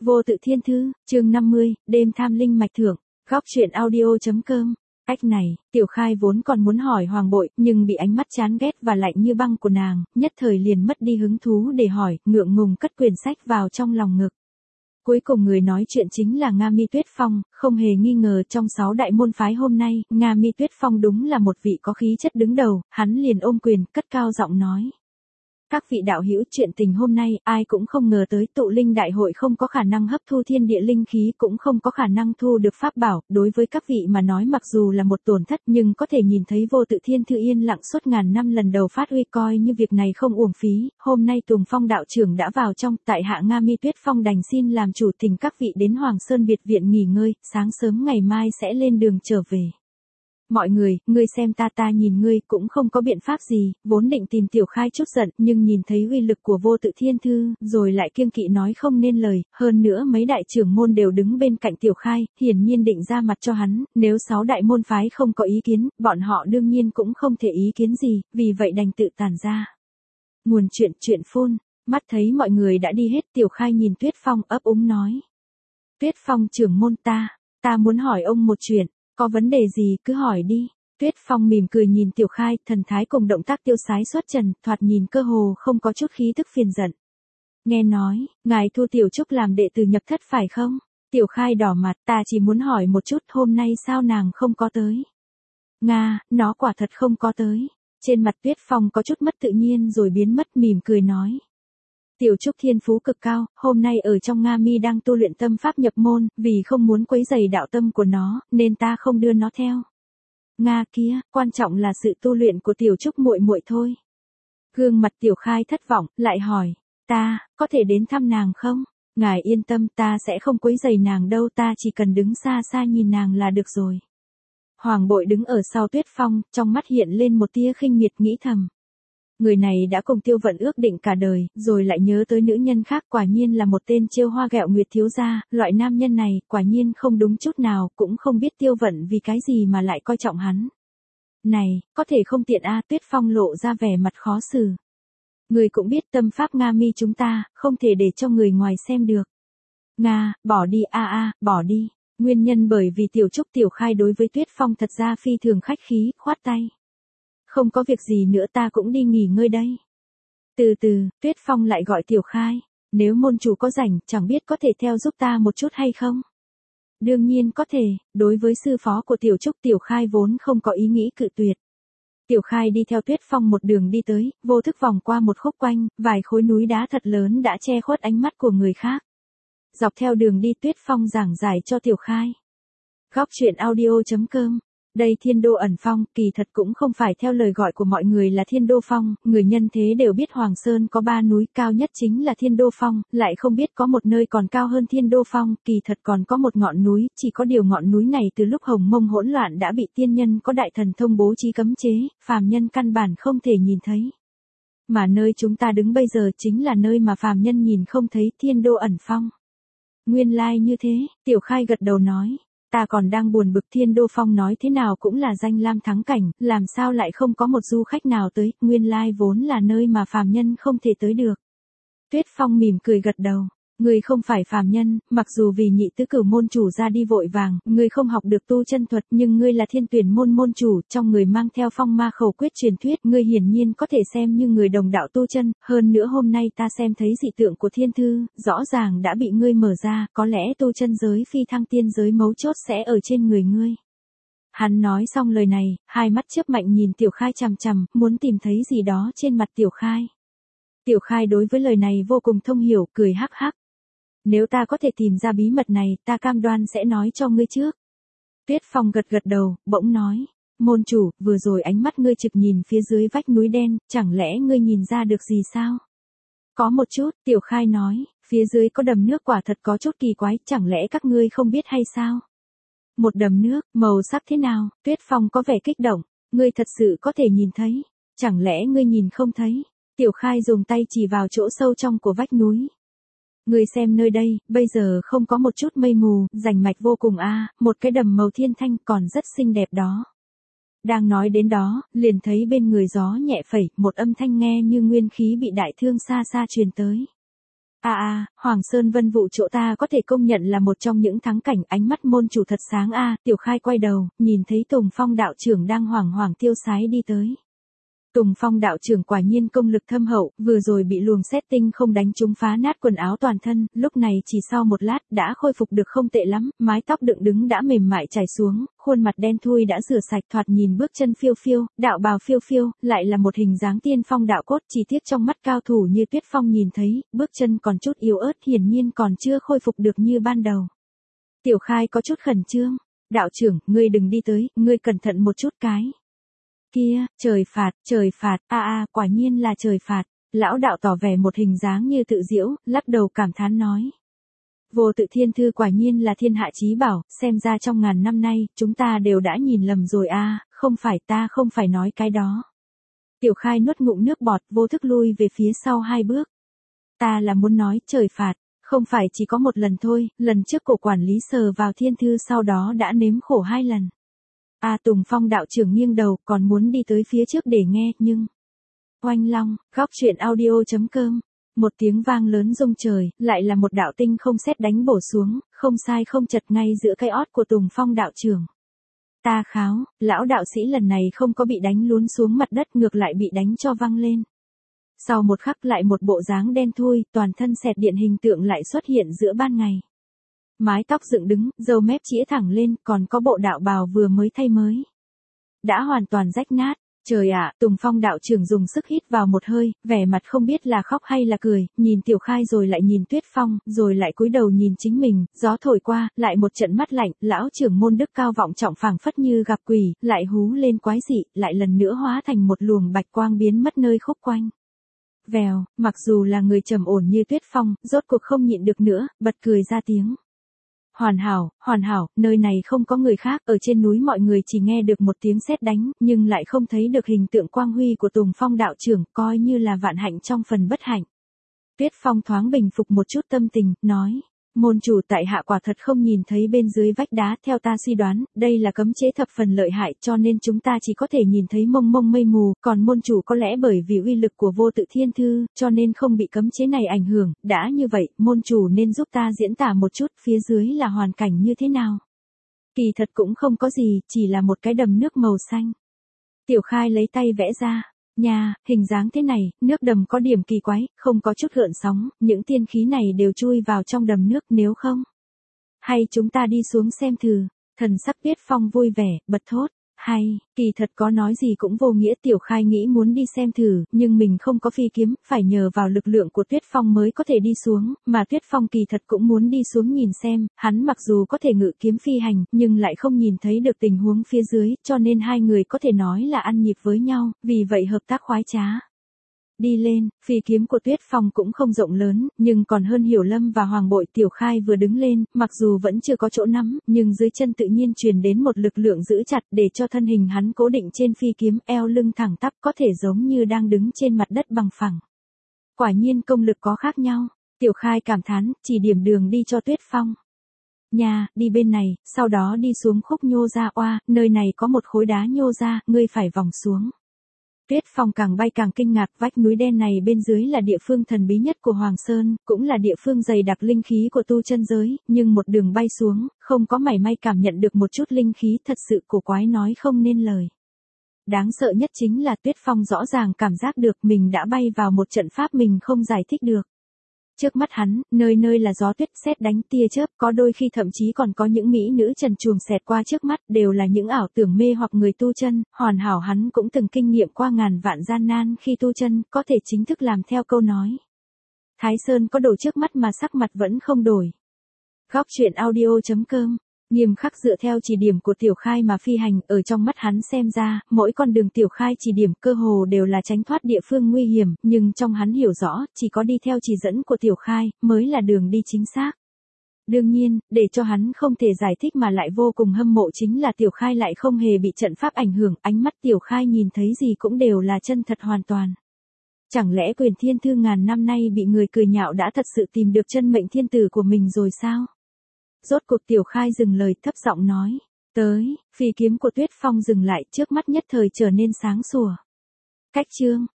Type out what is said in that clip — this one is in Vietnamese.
Vô tự thiên thư, chương 50, đêm tham linh mạch thưởng, góc truyện audio.com. Cách này, Tiểu Khai vốn còn muốn hỏi Hoàng Bội, nhưng bị ánh mắt chán ghét và lạnh như băng của nàng, nhất thời liền mất đi hứng thú để hỏi, ngượng ngùng cất quyển sách vào trong lòng ngực. Cuối cùng người nói chuyện chính là Nga Mi Tuyết Phong, không hề nghi ngờ trong 6 đại môn phái hôm nay, Nga Mi Tuyết Phong đúng là một vị có khí chất đứng đầu, hắn liền ôm quyền, cất cao giọng nói. Các vị đạo hữu, chuyện tình hôm nay, ai cũng không ngờ tới tụ linh đại hội không có khả năng hấp thu thiên địa linh khí, cũng không có khả năng thu được pháp bảo, đối với các vị mà nói mặc dù là một tổn thất nhưng có thể nhìn thấy vô tự thiên thư yên lặng suốt ngàn năm lần đầu phát huy coi như việc này không uổng phí, hôm nay Tùng Phong đạo trưởng đã vào trong, tại hạ Nga Mi Tuyết Phong đành xin làm chủ thỉnh các vị đến Hoàng Sơn Biệt Viện nghỉ ngơi, sáng sớm ngày mai sẽ lên đường trở về. Mọi người, ngươi xem ta nhìn ngươi cũng không có biện pháp gì, vốn định tìm Tiểu Khai chút giận, nhưng nhìn thấy uy lực của vô tự thiên thư, rồi lại kiêng kỵ nói không nên lời, hơn nữa mấy đại trưởng môn đều đứng bên cạnh Tiểu Khai, hiển nhiên định ra mặt cho hắn, nếu 6 đại môn phái không có ý kiến, bọn họ đương nhiên cũng không thể ý kiến gì, vì vậy đành tự tản ra. Nguồn chuyện phôn, mắt thấy mọi người đã đi hết, Tiểu Khai nhìn Tuyết Phong ấp úng nói. Tuyết Phong trưởng môn ta muốn hỏi ông một chuyện. Có vấn đề gì cứ hỏi đi. Tuyết Phong mỉm cười nhìn Tiểu Khai, thần thái cùng động tác tiêu sái xuất trần, thoạt nhìn cơ hồ không có chút khí tức phiền giận. Nghe nói, ngài thu Tiểu Trúc làm đệ tử nhập thất phải không? Tiểu Khai đỏ mặt, ta chỉ muốn hỏi một chút, hôm nay sao nàng không có tới? Nga, nó quả thật không có tới. Trên mặt Tuyết Phong có chút mất tự nhiên rồi biến mất, mỉm cười nói. Tiểu Trúc thiên phú cực cao, hôm nay ở trong Nga Mi đang tu luyện tâm pháp nhập môn, vì không muốn quấy rầy đạo tâm của nó, nên ta không đưa nó theo. Nga kia, quan trọng là sự tu luyện của Tiểu Trúc muội muội thôi. Gương mặt Tiểu Khai thất vọng, lại hỏi, ta, có thể đến thăm nàng không? Ngài yên tâm, ta sẽ không quấy rầy nàng đâu, ta chỉ cần đứng xa xa nhìn nàng là được rồi. Hoàng Bội đứng ở sau Tuyết Phong, trong mắt hiện lên một tia khinh miệt nghĩ thầm. Người này đã cùng Tiêu Vận ước định cả đời, rồi lại nhớ tới nữ nhân khác, quả nhiên là một tên trêu hoa ghẹo nguyệt thiếu gia, loại nam nhân này, quả nhiên không đúng chút nào, cũng không biết Tiêu Vận vì cái gì mà lại coi trọng hắn. Này, có thể không tiện Tuyết Phong lộ ra vẻ mặt khó xử. Người cũng biết tâm pháp Nga Mi chúng ta, không thể để cho người ngoài xem được. Nga, bỏ đi bỏ đi. Nguyên nhân bởi vì Tiểu Trúc Tiểu Khai đối với Tuyết Phong thật ra phi thường khách khí, khoát tay. Không có việc gì nữa, ta cũng đi nghỉ ngơi đây. Từ từ, Tuyết Phong lại gọi Tiểu Khai. Nếu môn chủ có rảnh, chẳng biết có thể theo giúp ta một chút hay không? Đương nhiên có thể, đối với sư phó của Tiểu Trúc Tiểu Khai vốn không có ý nghĩ cự tuyệt. Tiểu Khai đi theo Tuyết Phong một đường đi tới, vô thức vòng qua một khúc quanh, vài khối núi đá thật lớn đã che khuất ánh mắt của người khác. Dọc theo đường đi Tuyết Phong giảng giải cho Tiểu Khai. Góc truyện audio.com. Đây Thiên Đô ẩn phong, kỳ thật cũng không phải theo lời gọi của mọi người là Thiên Đô Phong, người nhân thế đều biết Hoàng Sơn có 3 núi, cao nhất chính là Thiên Đô Phong, lại không biết có một nơi còn cao hơn Thiên Đô Phong, kỳ thật còn có một ngọn núi, chỉ có điều ngọn núi này từ lúc Hồng Mông hỗn loạn đã bị tiên nhân có đại thần thông bố trí cấm chế, phàm nhân căn bản không thể nhìn thấy. Mà nơi chúng ta đứng bây giờ chính là nơi mà phàm nhân nhìn không thấy, Thiên Đô ẩn phong. Nguyên lai như thế, Tiểu Khai gật đầu nói. Ta còn đang buồn bực, Thiên Đô Phong nói thế nào cũng là danh lam thắng cảnh, làm sao lại không có một du khách nào tới, nguyên lai vốn là nơi mà phàm nhân không thể tới được. Tuyết Phong mỉm cười gật đầu, ngươi không phải phàm nhân, mặc dù vì nhị tứ cửu môn chủ ra đi vội vàng, ngươi không học được tu chân thuật, nhưng ngươi là Thiên Tuyển môn môn chủ, trong người mang theo phong ma khẩu quyết truyền thuyết, ngươi hiển nhiên có thể xem như người đồng đạo tu chân, hơn nữa hôm nay ta xem thấy dị tượng của thiên thư, rõ ràng đã bị ngươi mở ra, có lẽ tu chân giới phi thăng tiên giới mấu chốt sẽ ở trên người ngươi. Hắn nói xong lời này, hai mắt chớp mạnh nhìn Tiểu Khai chằm chằm, muốn tìm thấy gì đó trên mặt Tiểu Khai. Tiểu Khai đối với lời này vô cùng thông hiểu, cười hắc hắc. Nếu ta có thể tìm ra bí mật này, ta cam đoan sẽ nói cho ngươi trước. Tuyết Phong gật gật đầu, bỗng nói. Môn chủ, vừa rồi ánh mắt ngươi trực nhìn phía dưới vách núi đen, chẳng lẽ ngươi nhìn ra được gì sao? Có một chút, Tiểu Khai nói, phía dưới có đầm nước quả thật có chút kỳ quái, chẳng lẽ các ngươi không biết hay sao? Một đầm nước, màu sắc thế nào? Tuyết Phong có vẻ kích động, ngươi thật sự có thể nhìn thấy, chẳng lẽ ngươi nhìn không thấy? Tiểu Khai dùng tay chỉ vào chỗ sâu trong của vách núi. Ngươi xem nơi đây, bây giờ không có một chút mây mù, rành mạch vô cùng một cái đầm màu thiên thanh còn rất xinh đẹp đó. Đang nói đến đó, liền thấy bên người gió nhẹ phẩy, một âm thanh nghe như nguyên khí bị đại thương xa xa truyền tới. Hoàng Sơn Vân Vụ chỗ ta có thể công nhận là một trong những thắng cảnh, ánh mắt môn chủ thật sáng a. Tiểu Khai quay đầu, nhìn thấy Tùng Phong đạo trưởng đang hoảng hoảng tiêu sái đi tới. Tùng Phong đạo trưởng quả nhiên công lực thâm hậu, vừa rồi bị luồng sét tinh không đánh trúng phá nát quần áo toàn thân, lúc này chỉ sau một lát đã khôi phục được không tệ lắm, mái tóc dựng đứng đã mềm mại chảy xuống, khuôn mặt đen thui đã rửa sạch, thoạt nhìn bước chân phiêu phiêu, đạo bào phiêu phiêu, lại là một hình dáng tiên phong đạo cốt, chỉ tiếc trong mắt cao thủ như Tuyết Phong nhìn thấy, bước chân còn chút yếu ớt, hiển nhiên còn chưa khôi phục được như ban đầu. Tiểu Khai có chút khẩn trương, đạo trưởng, ngươi đừng đi tới, ngươi cẩn thận một chút cái. Kia, trời phạt, quả nhiên là trời phạt, lão đạo tỏ vẻ một hình dáng như tự giễu, lắc đầu cảm thán nói. Vô Tự Thiên Thư quả nhiên là thiên hạ chí bảo, xem ra trong ngàn năm nay, chúng ta đều đã nhìn lầm rồi không phải, ta không phải nói cái đó. Tiểu Khai nuốt ngụm nước bọt, vô thức lui về phía sau 2 bước. Ta là muốn nói trời phạt, không phải chỉ có một lần thôi, lần trước cổ quản lý sờ vào thiên thư sau đó đã nếm khổ 2 lần. Tùng Phong đạo trưởng nghiêng đầu, còn muốn đi tới phía trước để nghe, nhưng... Oanh long, góc truyện audio.com. Một tiếng vang lớn rung trời, lại là một đạo tinh không sét đánh bổ xuống, không sai không chật ngay giữa cái ót của Tùng Phong đạo trưởng. Ta kháo, lão đạo sĩ lần này không có bị đánh lún xuống mặt đất, ngược lại bị đánh cho văng lên. Sau một khắc lại một bộ dáng đen thui, toàn thân sẹt điện hình tượng lại xuất hiện giữa ban ngày. Mái tóc dựng đứng, râu mép chĩa thẳng lên, còn có bộ đạo bào vừa mới thay mới. Đã hoàn toàn rách nát. Trời ạ, Tùng Phong đạo trưởng dùng sức hít vào một hơi, vẻ mặt không biết là khóc hay là cười, nhìn Tiểu Khai rồi lại nhìn Tuyết Phong, rồi lại cúi đầu nhìn chính mình, gió thổi qua, lại một trận mắt lạnh, lão trưởng môn đức cao vọng trọng phảng phất như gặp quỷ, lại hú lên quái dị, lại lần nữa hóa thành một luồng bạch quang biến mất nơi khúc quanh. Vèo, mặc dù là người trầm ổn như Tuyết Phong, rốt cuộc không nhịn được nữa, bật cười ra tiếng. Hoàn hảo, nơi này không có người khác, ở trên núi mọi người chỉ nghe được một tiếng sét đánh, nhưng lại không thấy được hình tượng quang huy của Tùng Phong đạo trưởng, coi như là vạn hạnh trong phần bất hạnh. Tuyết Phong thoáng bình phục một chút tâm tình, nói, môn chủ tại hạ quả thật không nhìn thấy bên dưới vách đá, theo ta suy đoán, đây là cấm chế thập phần lợi hại, cho nên chúng ta chỉ có thể nhìn thấy mông mông mây mù, còn môn chủ có lẽ bởi vì uy lực của Vô Tự Thiên Thư, cho nên không bị cấm chế này ảnh hưởng, đã như vậy, môn chủ nên giúp ta diễn tả một chút, phía dưới là hoàn cảnh như thế nào. Kỳ thật cũng không có gì, chỉ là một cái đầm nước màu xanh. Tiểu Khai lấy tay vẽ ra. Hình dáng thế này, nước đầm có điểm kỳ quái, không có chút gợn sóng, những tiên khí này đều chui vào trong đầm nước, nếu không. Hay chúng ta đi xuống xem thử, thần sắc Tuyết Phong vui vẻ, bật thốt, hay, kỳ thật có nói gì cũng vô nghĩa. Tiểu Khai nghĩ muốn đi xem thử, nhưng mình không có phi kiếm, phải nhờ vào lực lượng của Tuyết Phong mới có thể đi xuống, mà Tuyết Phong kỳ thật cũng muốn đi xuống nhìn xem, hắn mặc dù có thể ngự kiếm phi hành, nhưng lại không nhìn thấy được tình huống phía dưới, cho nên hai người có thể nói là ăn nhịp với nhau, vì vậy hợp tác khoái trá. Đi lên, phi kiếm của Tuyết Phong cũng không rộng lớn, nhưng còn hơn Hiểu Lâm và Hoàng Bội. Tiểu Khai vừa đứng lên, mặc dù vẫn chưa có chỗ nắm, nhưng dưới chân tự nhiên truyền đến một lực lượng giữ chặt để cho thân hình hắn cố định trên phi kiếm, eo lưng thẳng tắp, có thể giống như đang đứng trên mặt đất bằng phẳng. Quả nhiên công lực có khác nhau, Tiểu Khai cảm thán, chỉ điểm đường đi cho Tuyết Phong. Đi bên này, sau đó đi xuống khúc nhô ra, nơi này có một khối đá nhô ra, ngươi phải vòng xuống. Tuyết Phong càng bay càng kinh ngạc, vách núi đen này bên dưới là địa phương thần bí nhất của Hoàng Sơn, cũng là địa phương dày đặc linh khí của tu chân giới, nhưng một đường bay xuống, không có mảy may cảm nhận được một chút linh khí, thật sự cổ quái nói không nên lời. Đáng sợ nhất chính là Tuyết Phong rõ ràng cảm giác được mình đã bay vào một trận pháp mình không giải thích được. Trước mắt hắn, nơi nơi là gió tuyết, sét đánh, tia chớp, có đôi khi thậm chí còn có những mỹ nữ trần truồng xẹt qua trước mắt, đều là những ảo tưởng mê hoặc người tu chân. Hoàn hảo hắn cũng từng kinh nghiệm qua ngàn vạn gian nan khi tu chân, có thể chính thức làm theo câu nói. Thái Sơn có đổ trước mắt mà sắc mặt vẫn không đổi. Góc truyện audio.com. Nghiêm khắc dựa theo chỉ điểm của Tiểu Khai mà phi hành, ở trong mắt hắn xem ra, mỗi con đường Tiểu Khai chỉ điểm cơ hồ đều là tránh thoát địa phương nguy hiểm, nhưng trong hắn hiểu rõ, chỉ có đi theo chỉ dẫn của Tiểu Khai, mới là đường đi chính xác. Đương nhiên, để cho hắn không thể giải thích mà lại vô cùng hâm mộ chính là Tiểu Khai lại không hề bị trận pháp ảnh hưởng, ánh mắt Tiểu Khai nhìn thấy gì cũng đều là chân thật hoàn toàn. Chẳng lẽ Quyền Thiên Thư ngàn năm nay bị người cười nhạo đã thật sự tìm được chân mệnh thiên tử của mình rồi sao? Rốt cuộc Tiểu Khai dừng lời, thấp giọng nói, tới, phi kiếm của Tuyết Phong dừng lại, trước mắt nhất thời trở nên sáng sủa. Cách chương